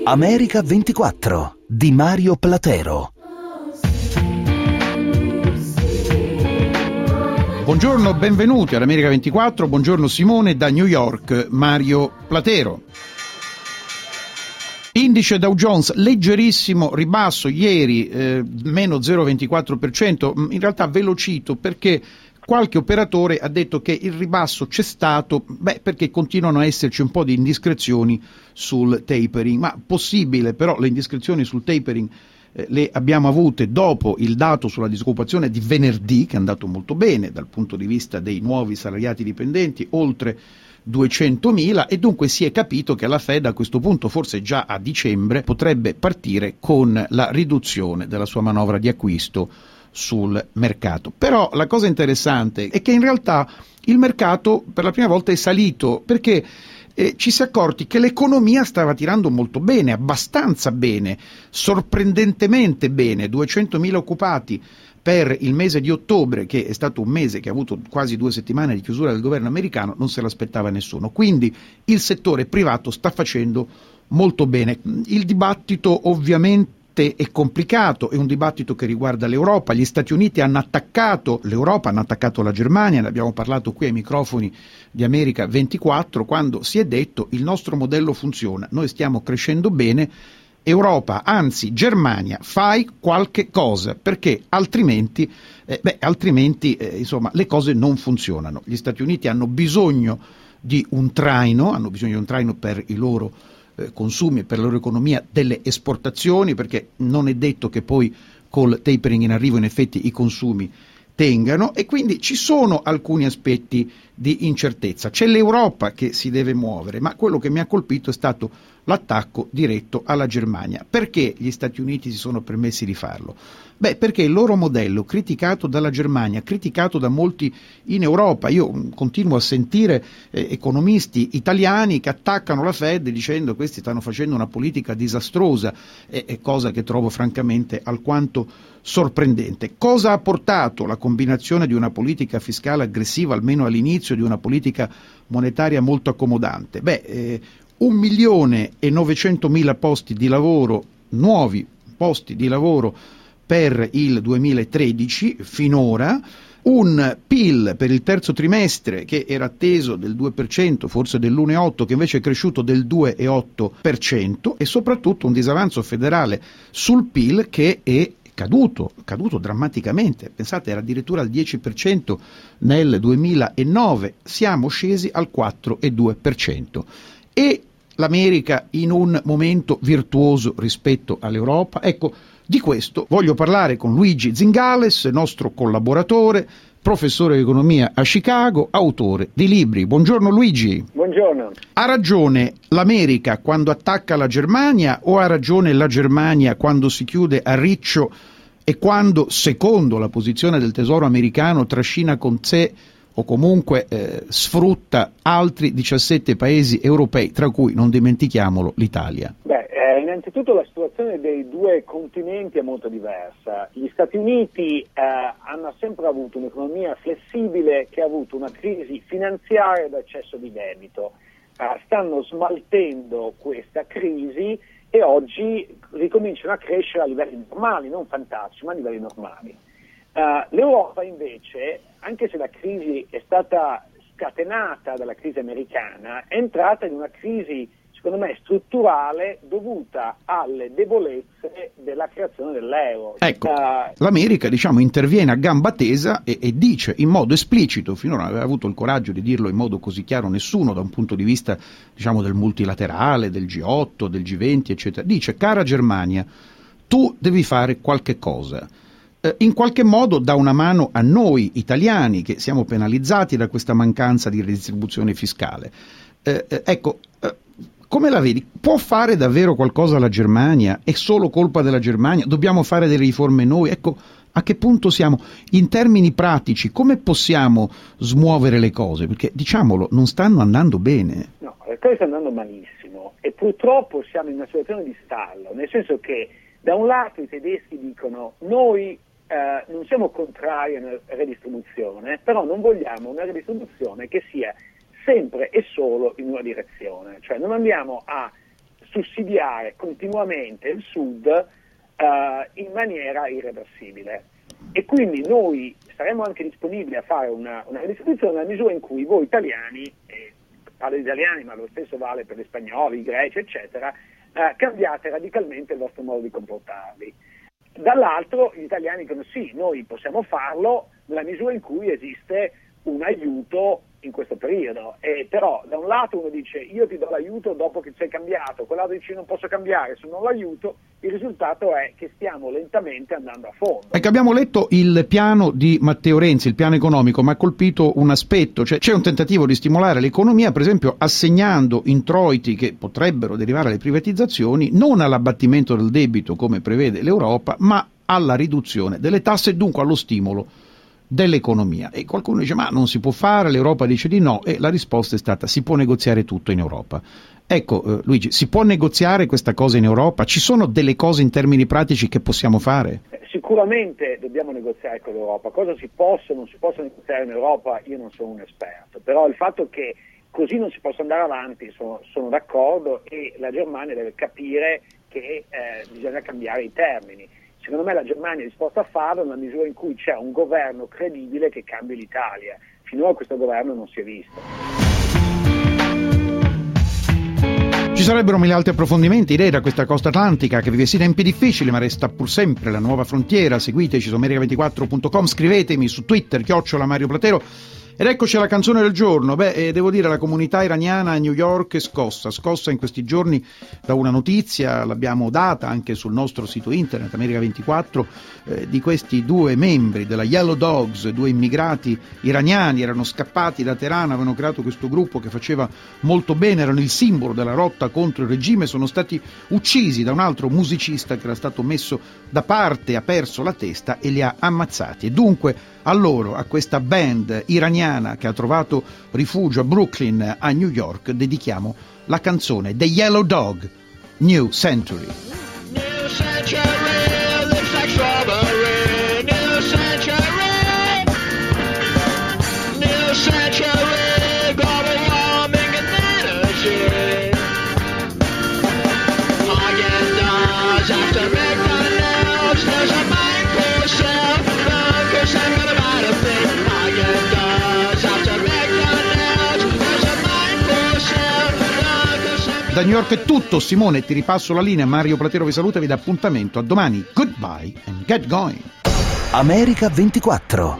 America 24 di Mario Platero. Buongiorno, benvenuti all'America 24, buongiorno Simone da New York, Mario Platero. Indice Dow Jones, leggerissimo ribasso ieri, meno 0,24%, in realtà ve lo cito perché qualche operatore ha detto che il ribasso c'è stato, perché continuano a esserci un po' di indiscrezioni sul tapering, ma possibile, però le indiscrezioni sul tapering le abbiamo avute dopo il dato sulla disoccupazione di venerdì, che è andato molto bene dal punto di vista dei nuovi salariati dipendenti, oltre 200.000, e dunque si è capito che la Fed a questo punto, forse già a dicembre, potrebbe partire con la riduzione della sua manovra di acquisto sul mercato. Però la cosa interessante è che in realtà il mercato per la prima volta è salito perché ci si è accorti che l'economia stava tirando molto bene, abbastanza bene, sorprendentemente bene, 200.000 occupati per il mese di ottobre, che è stato un mese che ha avuto quasi 2 settimane di chiusura del governo americano, non se l'aspettava nessuno. Quindi il settore privato sta facendo molto bene. Il dibattito ovviamente è complicato, è un dibattito che riguarda l'Europa. Gli Stati Uniti hanno attaccato l'Europa, hanno attaccato la Germania, ne abbiamo parlato qui ai microfoni di America 24, quando si è detto il nostro modello funziona, noi stiamo crescendo bene, Europa, anzi Germania, fai qualche cosa, perché altrimenti insomma le cose non funzionano. Gli Stati Uniti hanno bisogno di un traino per i loro consumi, per la loro economia, delle esportazioni, perché non è detto che poi col tapering in arrivo in effetti i consumi tengano, e quindi ci sono alcuni aspetti di incertezza. C'è l'Europa che si deve muovere, ma quello che mi ha colpito è stato l'attacco diretto alla Germania. Perché gli Stati Uniti si sono permessi di farlo? Perché il loro modello, criticato dalla Germania, criticato da molti in Europa, io continuo a sentire economisti italiani che attaccano la Fed dicendo questi stanno facendo una politica disastrosa, cosa che trovo francamente alquanto sorprendente. Cosa ha portato la combinazione di una politica fiscale aggressiva, almeno all'inizio, di una politica monetaria molto accomodante? 1.900.000 posti di lavoro, nuovi posti di lavoro per il 2013 finora, un PIL per il terzo trimestre che era atteso del 2%, forse dell'1,8%, che invece è cresciuto del 2,8%, e soprattutto un disavanzo federale sul PIL che è caduto drammaticamente. Pensate, era addirittura al 10% nel 2009, siamo scesi al 4,2%. E l'America in un momento virtuoso rispetto all'Europa? Ecco, di questo voglio parlare con Luigi Zingales, nostro collaboratore, professore di economia a Chicago, autore di libri. Buongiorno Luigi. Buongiorno. Ha ragione l'America quando attacca la Germania, o ha ragione la Germania quando si chiude a riccio e quando, secondo la posizione del Tesoro americano, trascina con sé o comunque sfrutta altri 17 paesi europei, tra cui, non dimentichiamolo, l'Italia? Innanzitutto la situazione dei due continenti è molto diversa. Gli Stati Uniti hanno sempre avuto un'economia flessibile che ha avuto una crisi finanziaria ed eccesso di debito. Stanno smaltendo questa crisi e oggi ricominciano a crescere a livelli normali, non fantastici, ma a livelli normali. L'Europa invece, anche se la crisi è stata scatenata dalla crisi americana, è entrata in una crisi, secondo me, strutturale dovuta alle debolezze della creazione dell'euro. Ecco, l'America, interviene a gamba tesa e dice in modo esplicito, finora non aveva avuto il coraggio di dirlo in modo così chiaro nessuno da un punto di vista, del multilaterale, del G8, del G20, eccetera, dice: cara Germania, tu devi fare qualche cosa. In qualche modo dà una mano a noi italiani che siamo penalizzati da questa mancanza di redistribuzione fiscale. Come la vedi? Può fare davvero qualcosa la Germania? È solo colpa della Germania? Dobbiamo fare delle riforme noi? Ecco, a che punto siamo? In termini pratici, come possiamo smuovere le cose? Perché, diciamolo, non stanno andando bene. No, le cose stanno andando malissimo e purtroppo siamo in una situazione di stallo, nel senso che da un lato i tedeschi dicono noi non siamo contrari a una redistribuzione, però non vogliamo una redistribuzione che sia sempre e solo in una direzione, cioè non andiamo a sussidiare continuamente il Sud in maniera irreversibile. E quindi noi saremo anche disponibili a fare una redistribuzione nella misura in cui voi italiani, parlo di italiani ma lo stesso vale per gli spagnoli, i greci eccetera, cambiate radicalmente il vostro modo di comportarvi. Dall'altro gli italiani dicono sì, noi possiamo farlo nella misura in cui esiste un aiuto in questo periodo, però da un lato uno dice io ti do l'aiuto dopo che sei cambiato, quell'altro dice non posso cambiare se non l'aiuto, il risultato è che stiamo lentamente andando a fondo. Ecco, abbiamo letto il piano di Matteo Renzi, il piano economico, ma ha colpito un aspetto, cioè c'è un tentativo di stimolare l'economia, per esempio assegnando introiti che potrebbero derivare dalle privatizzazioni non all'abbattimento del debito come prevede l'Europa, ma alla riduzione delle tasse e dunque allo stimolo dell'economia. E qualcuno dice ma non si può fare, l'Europa dice di no, e la risposta è stata si può negoziare tutto in Europa. Ecco Luigi, si può negoziare questa cosa in Europa? Ci sono delle cose in termini pratici che possiamo fare? Sicuramente dobbiamo negoziare con l'Europa, cosa si possa o non si possa negoziare in Europa io non sono un esperto, però il fatto che così non si possa andare avanti sono d'accordo, e la Germania deve capire che bisogna cambiare i termini. Secondo me la Germania è disposta a farlo nella misura in cui c'è un governo credibile che cambi l'Italia. Finora questo governo non si è visto. Ci sarebbero mille altri approfondimenti, idee da questa costa atlantica che vive sì tempi difficili ma resta pur sempre la nuova frontiera. Seguiteci su America24.com, scrivetemi su Twitter @Mario Platero. Ed eccoci alla canzone del giorno. Devo dire la comunità iraniana a New York è scossa in questi giorni da una notizia, l'abbiamo data anche sul nostro sito internet America24, di questi due membri della Yellow Dogs, due immigrati iraniani, erano scappati da Teheran, avevano creato questo gruppo che faceva molto bene, erano il simbolo della lotta contro il regime, sono stati uccisi da un altro musicista che era stato messo da parte, ha perso la testa e li ha ammazzati. E dunque a loro, a questa band iraniana che ha trovato rifugio a Brooklyn, a New York, dedichiamo la canzone The Yellow Dog, New Century. New century, looks like strawberry. New century, new century, global warming and energy. Haagen-Dazs after McDonald's, there's a mind for yourself, cause I'm gonna buy the thing. Haagen-Dazs after McDonald's, there's a mind for yourself. Da New York è tutto, Simone, ti ripasso la linea, Mario Platero vi saluta e vi dà appuntamento a domani. Goodbye and get going. America 24.